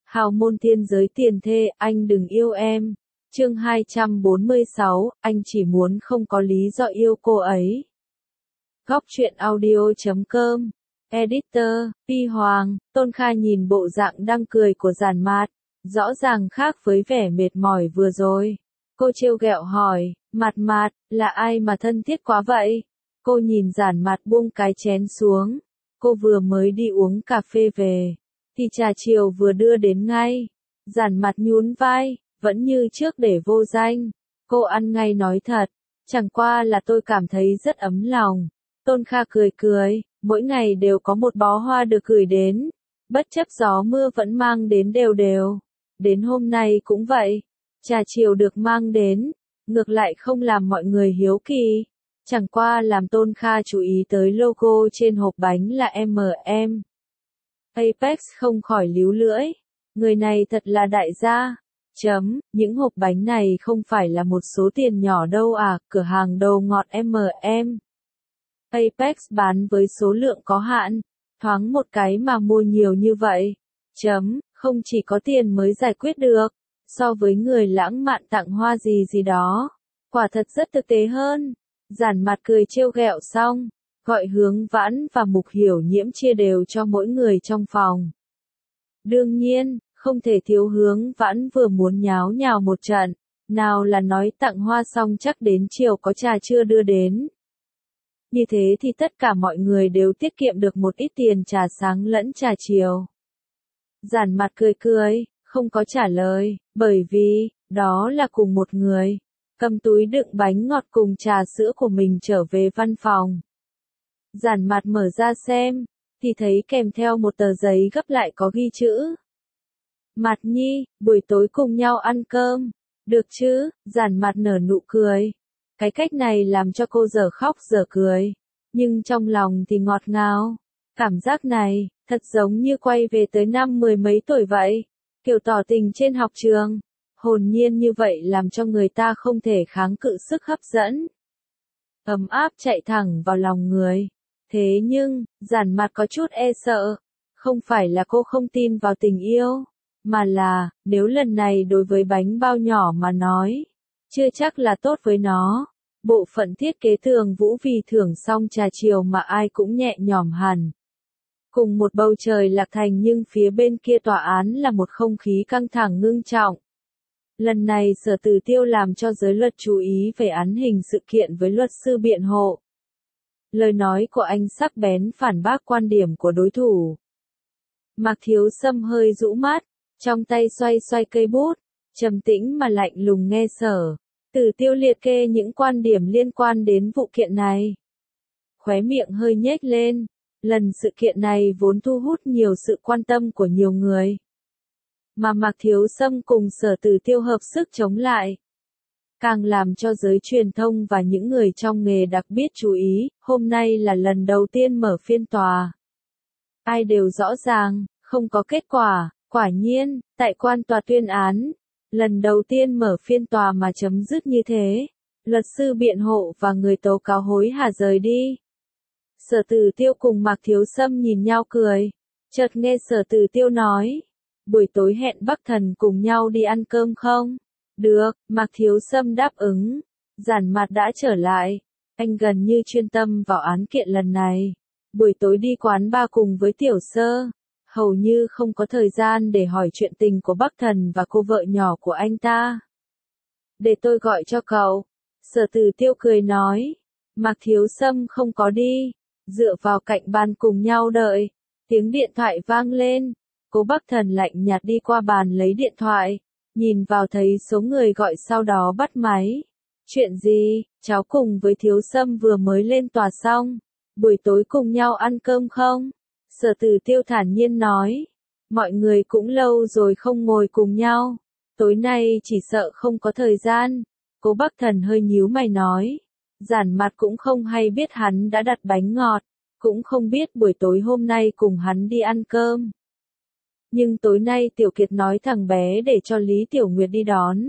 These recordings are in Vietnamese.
Hào môn thiên giới tiền thê, anh đừng yêu em. Chương 246, anh chỉ muốn không có lý do yêu cô ấy. Góc truyện audio.com. Editor, Pi Hoàng. Tôn Kha nhìn bộ dạng đang cười của Giản Mạt, rõ ràng khác với vẻ mệt mỏi vừa rồi. Cô trêu ghẹo hỏi, Mạt, là ai mà thân thiết quá vậy? Cô nhìn Giản Mạt buông cái chén xuống. Cô vừa mới đi uống cà phê về, thì trà chiều vừa đưa đến ngay. Giản Mạt nhún vai, vẫn như trước để vô danh. Cô ăn ngay nói thật, chẳng qua là tôi cảm thấy rất ấm lòng. Tôn Kha cười, mỗi ngày đều có một bó hoa được gửi đến, bất chấp gió mưa vẫn mang đến đều. Đến hôm nay cũng vậy, trà chiều được mang đến, ngược lại không làm mọi người hiếu kỳ, chẳng qua làm Tôn Kha chú ý tới logo trên hộp bánh là MM. Apex không khỏi líu lưỡi, người này thật là đại gia. Những hộp bánh này không phải là một số tiền nhỏ đâu à, cửa hàng đồ ngọt MM. Apex bán với số lượng có hạn, thoáng một cái mà mua nhiều như vậy. Không chỉ có tiền mới giải quyết được, so với người lãng mạn tặng hoa gì đó, quả thật rất thực tế hơn. Giản Mạt cười trêu ghẹo xong, gọi Hướng Vãn và Mục Hiểu Nhiễm chia đều cho mỗi người trong phòng. Đương nhiên, không thể thiếu Hướng Vãn vừa muốn nháo nhào một trận, nào là nói tặng hoa xong chắc đến chiều có trà chưa đưa đến. Như thế thì tất cả mọi người đều tiết kiệm được một ít tiền trà sáng lẫn trà chiều. Giản Mạt cười, không có trả lời, bởi vì, đó là cùng một người. Cầm túi đựng bánh ngọt cùng trà sữa của mình trở về văn phòng. Giản Mạt mở ra xem, thì thấy kèm theo một tờ giấy gấp lại có ghi chữ. Mạt Nhi, buổi tối cùng nhau ăn cơm. Được chứ? Giản Mạt nở nụ cười. Cái cách này làm cho cô dở khóc dở cười, nhưng trong lòng thì ngọt ngào. Cảm giác này, thật giống như quay về tới năm 10 mấy tuổi vậy, kiểu tỏ tình trên học trường. Hồn nhiên như vậy làm cho người ta không thể kháng cự sức hấp dẫn. Ấm áp chạy thẳng vào lòng người. Thế nhưng, Giản Mạt có chút e sợ. Không phải là cô không tin vào tình yêu, mà là, nếu lần này đối với bánh bao nhỏ mà nói, chưa chắc là tốt với nó. Bộ phận thiết kế Thường Vũ vì thưởng xong trà chiều mà ai cũng nhẹ nhõm hẳn. Cùng một bầu trời lạc thành nhưng phía bên kia tòa án là một không khí căng thẳng ngưng trọng. Lần này Sở Tử Tiêu làm cho giới luật chú ý về án hình sự kiện với luật sư biện hộ. Lời nói của anh sắc bén phản bác quan điểm của đối thủ. Mạc Thiếu Sâm hơi rũ mắt, trong tay xoay cây bút, trầm tĩnh mà lạnh lùng nghe Sở Tử Tiêu liệt kê những quan điểm liên quan đến vụ kiện này. Khóe miệng hơi nhếch lên, lần sự kiện này vốn thu hút nhiều sự quan tâm của nhiều người. Mà Mạc Thiếu Sâm cùng Sở Tử Tiêu hợp sức chống lại, càng làm cho giới truyền thông và những người trong nghề đặc biệt chú ý. Hôm nay là lần đầu tiên mở phiên tòa. Ai đều rõ ràng, không có kết quả. Quả nhiên, tại quan tòa tuyên án, lần đầu tiên mở phiên tòa mà chấm dứt như thế. Luật sư biện hộ và người tố cáo hối hả rời đi. Sở Tử Tiêu cùng Mạc Thiếu Sâm nhìn nhau cười. Chợt nghe Sở Tử Tiêu nói, buổi tối hẹn Bắc Thần cùng nhau đi ăn cơm không? Được, Mạc Thiếu Sâm đáp ứng. Giản Mạt đã trở lại. Anh gần như chuyên tâm vào án kiện lần này. Buổi tối đi quán bar cùng với Tiểu Sơ. Hầu như không có thời gian để hỏi chuyện tình của Bắc Thần và cô vợ nhỏ của anh ta. Để tôi gọi cho cậu. Sở Tử Tiêu cười nói. Mạc Thiếu Sâm không có đi. Dựa vào cạnh bàn cùng nhau đợi. Tiếng điện thoại vang lên. Cô Bắc Thần lạnh nhạt đi qua bàn lấy điện thoại. Nhìn vào thấy số người gọi sau đó bắt máy. Chuyện gì? Cháu cùng với Thiếu Sâm vừa mới lên tòa xong. Buổi tối cùng nhau ăn cơm không? Sở Tử Tiêu thản nhiên nói. Mọi người cũng lâu rồi không ngồi cùng nhau. Tối nay chỉ sợ không có thời gian. Cô Bắc Thần hơi nhíu mày nói. Giản Mạt cũng không hay biết hắn đã đặt bánh ngọt. Cũng không biết buổi tối hôm nay cùng hắn đi ăn cơm. Nhưng tối nay Tiểu Kiệt nói thằng bé để cho Lý Tiểu Nguyệt đi đón.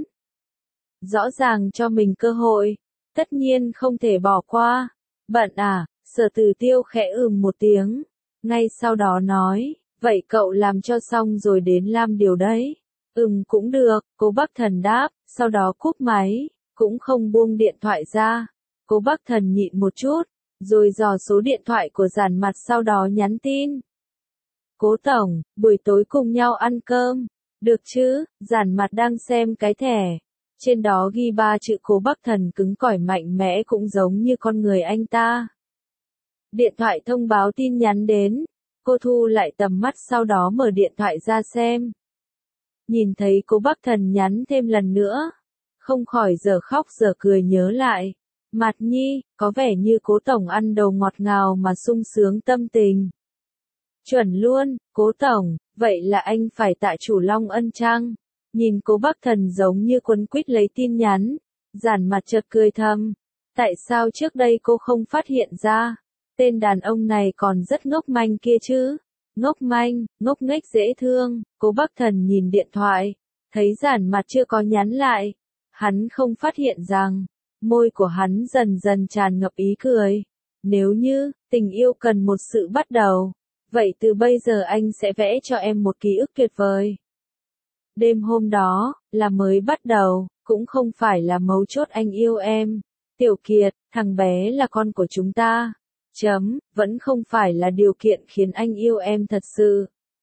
Rõ ràng cho mình cơ hội. Tất nhiên không thể bỏ qua. Bận à? Sở Tử Tiêu khẽ một tiếng. Ngay sau đó nói, Vậy cậu làm cho xong rồi đến làm điều đấy. Cũng được, cô Bắc Thần đáp, sau đó cúp máy, cũng không buông điện thoại ra. Cô Bắc Thần nhịn một chút, rồi dò số điện thoại của Giản Mặt sau đó nhắn tin. Cố tổng, buổi tối cùng nhau ăn cơm. Được chứ, Giản Mặt đang xem cái thẻ. Trên đó ghi 3 chữ Cố Bắc Thần cứng cỏi mạnh mẽ cũng giống như con người anh ta. Điện thoại thông báo tin nhắn đến. Cô thu lại tầm mắt sau đó mở điện thoại ra xem. Nhìn thấy Cố Bắc Thần nhắn thêm lần nữa. Không khỏi giờ khóc giờ cười nhớ lại. Mặt Nhi, có vẻ như Cố tổng ăn đầu ngọt ngào mà sung sướng tâm tình. Chuẩn luôn, Cố tổng, vậy là anh phải tạ chủ Long Ân chăng? Nhìn Cố Bắc Thần giống như quấn quýt lấy tin nhắn. Giản Mặt chợt cười thầm. Tại sao trước đây cô không phát hiện ra? Tên đàn ông này còn rất ngốc manh kia chứ. Ngốc manh, ngốc nghếch dễ thương. Cố Bắc Thần nhìn điện thoại. Thấy Giản Mặt chưa có nhắn lại. Hắn không phát hiện rằng, môi của hắn dần dần tràn ngập ý cười. Nếu như, tình yêu cần một sự bắt đầu. Vậy từ bây giờ anh sẽ vẽ cho em một ký ức tuyệt vời. Đêm hôm đó, là mới bắt đầu, cũng không phải là mấu chốt anh yêu em. Tiểu Kiệt, thằng bé là con của chúng ta. Vẫn không phải là điều kiện khiến anh yêu em thật sự.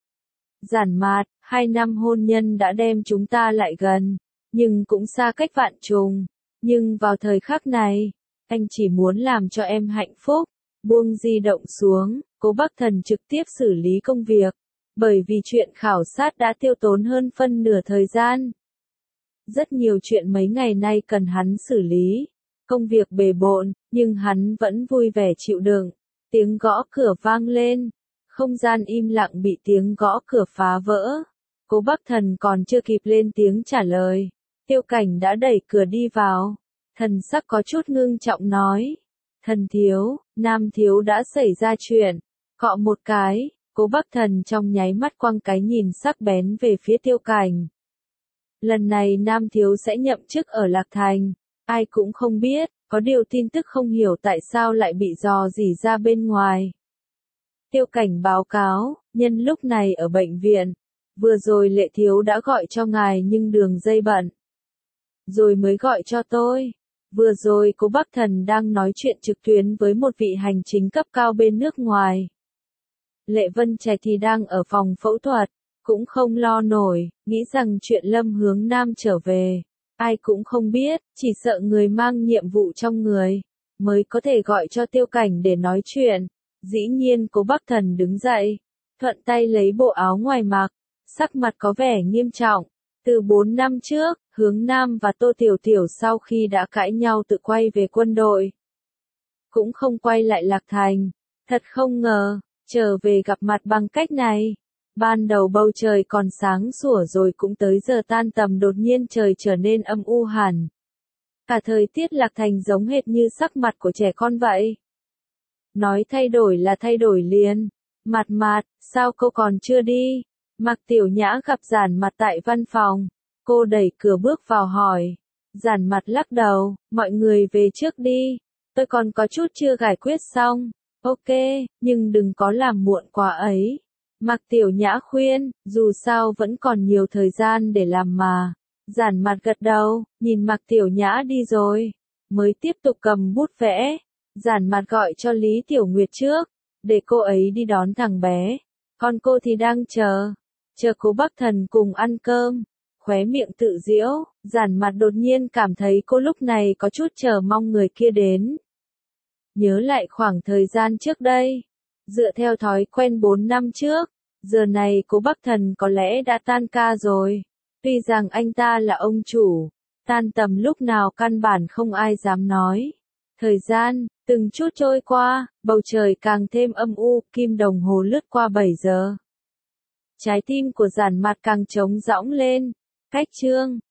Giản Mặt, 2 năm hôn nhân đã đem chúng ta lại gần, nhưng cũng xa cách vạn trùng. Nhưng vào thời khắc này, anh chỉ muốn làm cho em hạnh phúc. Buông di động xuống, Cố Bắc Thần trực tiếp xử lý công việc. Bởi vì chuyện khảo sát đã tiêu tốn hơn phân nửa thời gian. Rất nhiều chuyện mấy ngày nay cần hắn xử lý. Công việc bề bộn, nhưng hắn vẫn vui vẻ chịu đựng. Tiếng gõ cửa vang lên. Không gian im lặng bị tiếng gõ cửa phá vỡ. Cố Bắc Thần còn chưa kịp lên tiếng trả lời. Tiêu Cảnh đã đẩy cửa đi vào. Thần sắc có chút ngưng trọng nói. Thần thiếu, Nam thiếu đã xảy ra chuyện. Cọ một cái, Cố Bắc Thần trong nháy mắt quăng cái nhìn sắc bén về phía Tiêu Cảnh. Lần này Nam thiếu sẽ nhậm chức ở Lạc Thành. Ai cũng không biết, có điều tin tức không hiểu tại sao lại bị dò dỉ ra bên ngoài. Tiêu Cảnh báo cáo, nhân lúc này ở bệnh viện. Vừa rồi Lệ thiếu đã gọi cho ngài nhưng đường dây bận. Rồi mới gọi cho tôi. Vừa rồi Cố Bắc Thần đang nói chuyện trực tuyến với một vị hành chính cấp cao bên nước ngoài. Lệ Vân Trạch thì đang ở phòng phẫu thuật, cũng không lo nổi, nghĩ rằng chuyện Lâm Hướng Nam trở về. Ai cũng không biết, chỉ sợ người mang nhiệm vụ trong người, mới có thể gọi cho Tiêu Cảnh để nói chuyện. Dĩ nhiên Cố Bắc Thần đứng dậy, thuận tay lấy bộ áo ngoài mặc, sắc mặt có vẻ nghiêm trọng. Từ 4 năm trước, Hướng Nam và Tô Tiểu Tiểu sau khi đã cãi nhau tự quay về quân đội. Cũng không quay lại Lạc Thành. Thật không ngờ, trở về gặp mặt bằng cách này. Ban đầu bầu trời còn sáng sủa rồi cũng tới giờ tan tầm đột nhiên trời trở nên âm u hẳn. Cả thời tiết Lạc Thành giống hệt như sắc mặt của trẻ con vậy. Nói thay đổi là thay đổi liền. Mặt Mặt, sao cô còn chưa đi? Mạc Tiểu Nhã gặp Giản Mặt tại văn phòng. Cô đẩy cửa bước vào hỏi. Giản Mặt lắc đầu, mọi người về trước đi. Tôi còn có chút chưa giải quyết xong. Ok, nhưng đừng có làm muộn quá ấy. Mạc Tiểu Nhã khuyên, dù sao vẫn còn nhiều thời gian để làm mà. Giản Mặt gật đầu, nhìn Mạc Tiểu Nhã đi rồi. Mới tiếp tục cầm bút vẽ. Giản Mặt gọi cho Lý Tiểu Nguyệt trước. Để cô ấy đi đón thằng bé. Còn cô thì đang chờ Cố Bắc Thần cùng ăn cơm. Khóe miệng tự giễu, Giản Mặt đột nhiên cảm thấy cô lúc này có chút chờ mong người kia đến. Nhớ lại khoảng thời gian trước đây. Dựa theo thói quen 4 năm trước, giờ này Cố Bắc Thần có lẽ đã tan ca rồi. Tuy rằng anh ta là ông chủ, tan tầm lúc nào căn bản không ai dám nói. Thời gian, từng chút trôi qua, bầu trời càng thêm âm u, kim đồng hồ lướt qua 7 giờ. Trái tim của Giản Mặt càng trống rỗng lên. Cách chương